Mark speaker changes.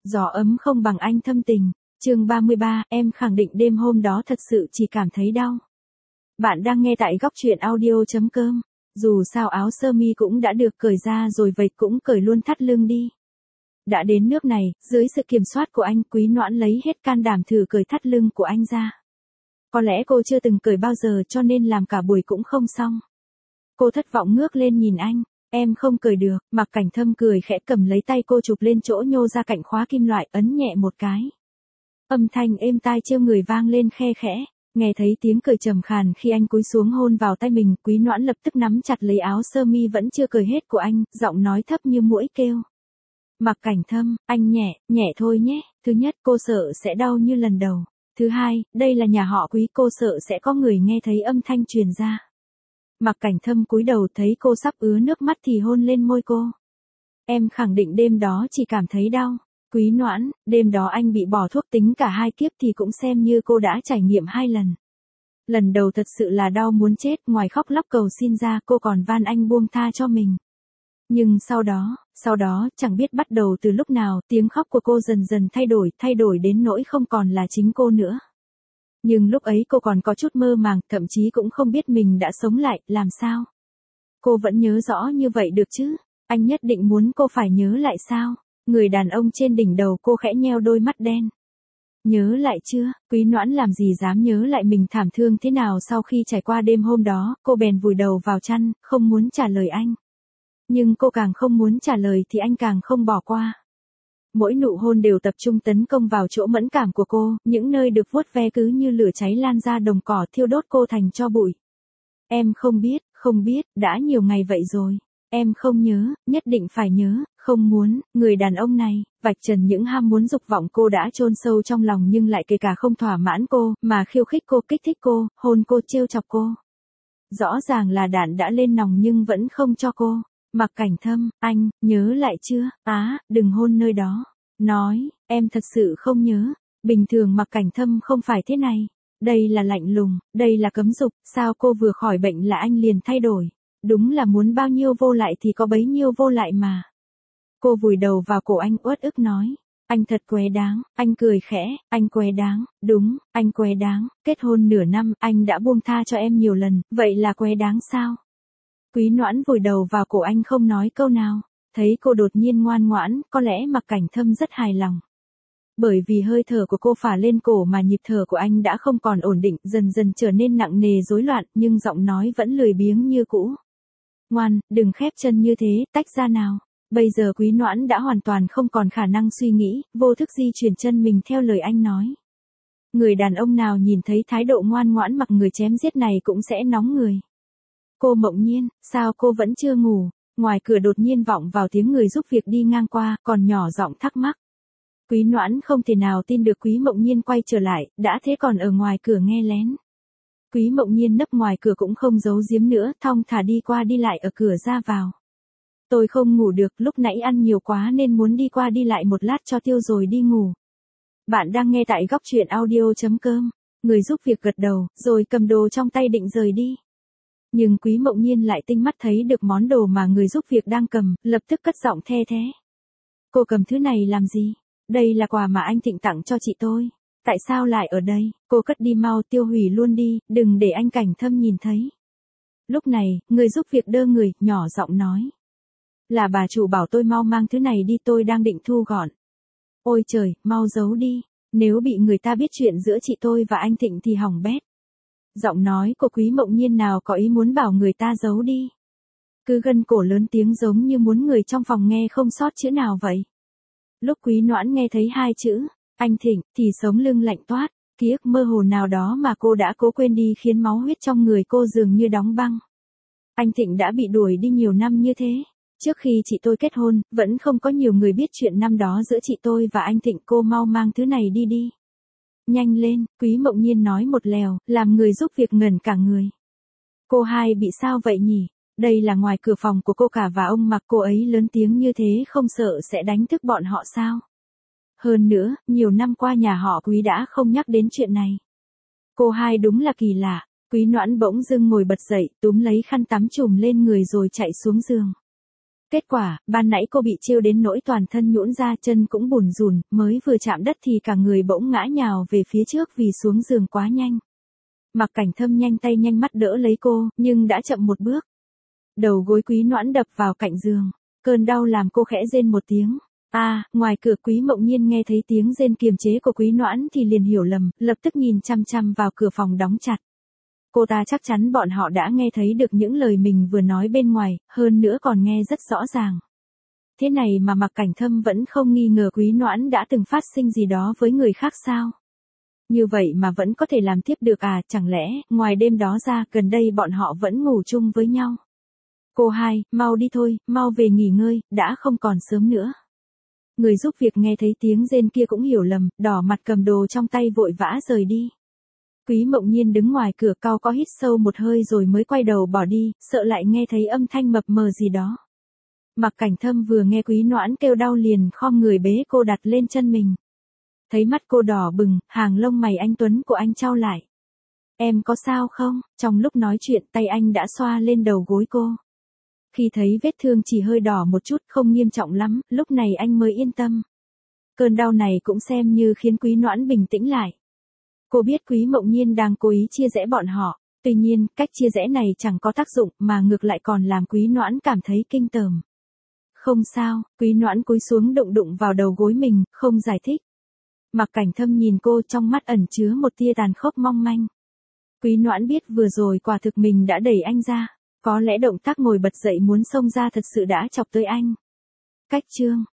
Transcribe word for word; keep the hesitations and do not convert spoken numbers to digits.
Speaker 1: Gió ấm không bằng anh thâm tình. Chương ba mươi ba, em khẳng định đêm hôm đó thật sự chỉ cảm thấy đau. Bạn đang nghe tại góc truyện audio chấm com. Dù sao áo sơ mi cũng đã được cởi ra rồi, vậy cũng cởi luôn thắt lưng đi. Đã đến nước này, dưới sự kiểm soát của anh, Quý Noãn lấy hết can đảm thử cởi thắt lưng của anh ra. Có lẽ cô chưa từng cởi bao giờ cho nên làm cả buổi cũng không xong. Cô thất vọng ngước lên nhìn anh. Em không cởi được. Mạc Cảnh Thâm cười khẽ cầm lấy tay cô chụp lên chỗ nhô ra cạnh khóa kim loại, ấn nhẹ một cái. Âm thanh êm tai trêu người vang lên khe khẽ. Nghe thấy tiếng cười trầm khàn khi anh cúi xuống hôn vào tay mình, Quý Noãn lập tức nắm chặt lấy áo sơ mi vẫn chưa cởi hết của anh, giọng nói thấp như muỗi kêu. Mạc Cảnh Thâm, anh nhẹ, nhẹ thôi nhé. Thứ nhất, cô sợ sẽ đau như lần đầu. Thứ hai, đây là nhà họ Quý, cô sợ sẽ có người nghe thấy âm thanh truyền ra. Mạc Cảnh Thâm cúi đầu, thấy cô sắp ứa nước mắt thì hôn lên môi cô. Em khẳng định đêm đó chỉ cảm thấy đau. Quý Noãn, đêm đó anh bị bỏ thuốc, tính cả hai kiếp thì cũng xem như cô đã trải nghiệm hai lần. Lần đầu thật sự là đau muốn chết, ngoài khóc lóc cầu xin ra, cô còn van anh buông tha cho mình. Nhưng sau đó, sau đó, chẳng biết bắt đầu từ lúc nào, tiếng khóc của cô dần dần thay đổi, thay đổi đến nỗi không còn là chính cô nữa. Nhưng lúc ấy cô còn có chút mơ màng, thậm chí cũng không biết mình đã sống lại, làm sao? Cô vẫn nhớ rõ như vậy được chứ? Anh nhất định muốn cô phải nhớ lại sao? Người đàn ông trên đỉnh đầu cô khẽ nheo đôi mắt đen. Nhớ lại chưa? Quý Noãn làm gì dám nhớ lại mình thảm thương thế nào sau khi trải qua đêm hôm đó, cô bèn vùi đầu vào chăn, không muốn trả lời anh. Nhưng cô càng không muốn trả lời thì anh càng không bỏ qua. Mỗi nụ hôn đều tập trung tấn công vào chỗ mẫn cảm của cô, những nơi được vuốt ve cứ như lửa cháy lan ra đồng cỏ thiêu đốt cô thành tro bụi. Em không biết, không biết, đã nhiều ngày vậy rồi. Em không nhớ, nhất định phải nhớ, không muốn, người đàn ông này, vạch trần những ham muốn dục vọng cô đã chôn sâu trong lòng nhưng lại kể cả không thỏa mãn cô, mà khiêu khích cô, kích thích cô, hôn cô, trêu chọc cô. Rõ ràng là đạn đã lên nòng nhưng vẫn không cho cô. Mạc Cảnh Thâm, anh, nhớ lại chưa? Á, đừng hôn nơi đó. Nói, em thật sự không nhớ. Bình thường Mạc Cảnh Thâm không phải thế này. Đây là lạnh lùng, đây là cấm dục, sao cô vừa khỏi bệnh là anh liền thay đổi. Đúng là muốn bao nhiêu vô lại thì có bấy nhiêu vô lại mà. Cô vùi đầu vào cổ anh uất ức nói. Anh thật què đáng, anh cười khẽ, anh què đáng, đúng, anh què đáng, kết hôn nửa năm, anh đã buông tha cho em nhiều lần, vậy là què đáng sao? Quý Noãn vùi đầu vào cổ anh không nói câu nào, thấy cô đột nhiên ngoan ngoãn, có lẽ Mạc Cảnh Thâm rất hài lòng. Bởi vì hơi thở của cô phả lên cổ mà nhịp thở của anh đã không còn ổn định, dần dần trở nên nặng nề rối loạn, nhưng giọng nói vẫn lười biếng như cũ. Ngoan, đừng khép chân như thế, tách ra nào. Bây giờ Quý Noãn đã hoàn toàn không còn khả năng suy nghĩ, vô thức di chuyển chân mình theo lời anh nói. Người đàn ông nào nhìn thấy thái độ ngoan ngoãn mặc người chém giết này cũng sẽ nóng người. Cô Mộng Nhiên, sao cô vẫn chưa ngủ? Ngoài cửa đột nhiên vọng vào tiếng người giúp việc đi ngang qua, còn nhỏ giọng thắc mắc. Quý Noãn không thể nào tin được Quý Mộng Nhiên quay trở lại, đã thế còn ở ngoài cửa nghe lén. Quý Mộng Nhiên nấp ngoài cửa cũng không giấu giếm nữa, thong thả đi qua đi lại ở cửa ra vào. Tôi không ngủ được, lúc nãy ăn nhiều quá nên muốn đi qua đi lại một lát cho tiêu rồi đi ngủ. Bạn đang nghe tại góc truyện audio chấm com. Người giúp việc gật đầu, rồi cầm đồ trong tay định rời đi. Nhưng Quý Mộng Nhiên lại tinh mắt thấy được món đồ mà người giúp việc đang cầm, lập tức cất giọng the thế. Cô cầm thứ này làm gì? Đây là quà mà anh Thịnh tặng cho chị tôi. Tại sao lại ở đây? Cô cất đi mau, tiêu hủy luôn đi, đừng để anh Cảnh Thâm nhìn thấy. Lúc này, người giúp việc đơ người, nhỏ giọng nói. Là bà chủ bảo tôi mau mang thứ này đi, tôi đang định thu gọn. Ôi trời, mau giấu đi. Nếu bị người ta biết chuyện giữa chị tôi và anh Thịnh thì hỏng bét. Giọng nói của Quý Mộng Nhiên nào có ý muốn bảo người ta giấu đi. Cứ gân cổ lớn tiếng giống như muốn người trong phòng nghe không sót chữ nào vậy. Lúc Quý Noãn nghe thấy hai chữ, anh Thịnh, thì sống lưng lạnh toát, ký ức mơ hồ nào đó mà cô đã cố quên đi khiến máu huyết trong người cô dường như đóng băng. Anh Thịnh đã bị đuổi đi nhiều năm như thế. Trước khi chị tôi kết hôn, vẫn không có nhiều người biết chuyện năm đó giữa chị tôi và anh Thịnh, cô mau mang thứ này đi đi. Nhanh lên, Quý Mộng Nhiên nói một lèo, làm người giúp việc ngẩn cả người. Cô hai bị sao vậy nhỉ? Đây là ngoài cửa phòng của cô cả và ông mặc cô ấy lớn tiếng như thế không sợ sẽ đánh thức bọn họ sao? Hơn nữa, nhiều năm qua nhà họ Quý đã không nhắc đến chuyện này. Cô hai đúng là kỳ lạ. Quý Noãn bỗng dưng ngồi bật dậy, túm lấy khăn tắm trùm lên người rồi chạy xuống giường. Kết quả, ban nãy cô bị trêu đến nỗi toàn thân nhũn ra, chân cũng bùn rùn, mới vừa chạm đất thì cả người bỗng ngã nhào về phía trước vì xuống giường quá nhanh. Mặc Cảnh Thâm nhanh tay nhanh mắt đỡ lấy cô, nhưng đã chậm một bước. Đầu gối Quý Noãn đập vào cạnh giường, cơn đau làm cô khẽ rên một tiếng. A, à, ngoài cửa Quý Mộng Nhiên nghe thấy tiếng rên kiềm chế của Quý Noãn thì liền hiểu lầm, lập tức nhìn chăm chăm vào cửa phòng đóng chặt. Cô ta chắc chắn bọn họ đã nghe thấy được những lời mình vừa nói bên ngoài, hơn nữa còn nghe rất rõ ràng. Thế này mà Mặc Cảnh Thâm vẫn không nghi ngờ Quý Noãn đã từng phát sinh gì đó với người khác sao? Như vậy mà vẫn có thể làm tiếp được à, chẳng lẽ, ngoài đêm đó ra, gần đây bọn họ vẫn ngủ chung với nhau? Cô hai, mau đi thôi, mau về nghỉ ngơi, đã không còn sớm nữa. Người giúp việc nghe thấy tiếng rên kia cũng hiểu lầm, đỏ mặt cầm đồ trong tay vội vã rời đi. Quý Mộng Nhiên đứng ngoài cửa cau có hít sâu một hơi rồi mới quay đầu bỏ đi, sợ lại nghe thấy âm thanh mập mờ gì đó. Mặc Cảnh Thâm vừa nghe Quý Noãn kêu đau liền khom người bế cô đặt lên chân mình. Thấy mắt cô đỏ bừng, hàng lông mày anh tuấn của anh chau lại. Em có sao không? Trong lúc nói chuyện tay anh đã xoa lên đầu gối cô. Khi thấy vết thương chỉ hơi đỏ một chút không nghiêm trọng lắm, lúc này anh mới yên tâm. Cơn đau này cũng xem như khiến Quý Noãn bình tĩnh lại. Cô biết Quý Mộng Nhiên đang cố ý chia rẽ bọn họ, tuy nhiên cách chia rẽ này chẳng có tác dụng mà ngược lại còn làm Quý Noãn cảm thấy kinh tởm. Không sao, Quý Noãn cúi xuống đụng đụng vào đầu gối mình, không giải thích. Mặc Cảnh Thâm nhìn cô trong mắt ẩn chứa một tia tàn khốc mong manh. Quý Noãn biết vừa rồi quả thực mình đã đẩy anh ra, có lẽ động tác ngồi bật dậy muốn xông ra thật sự đã chọc tới anh. Cách chương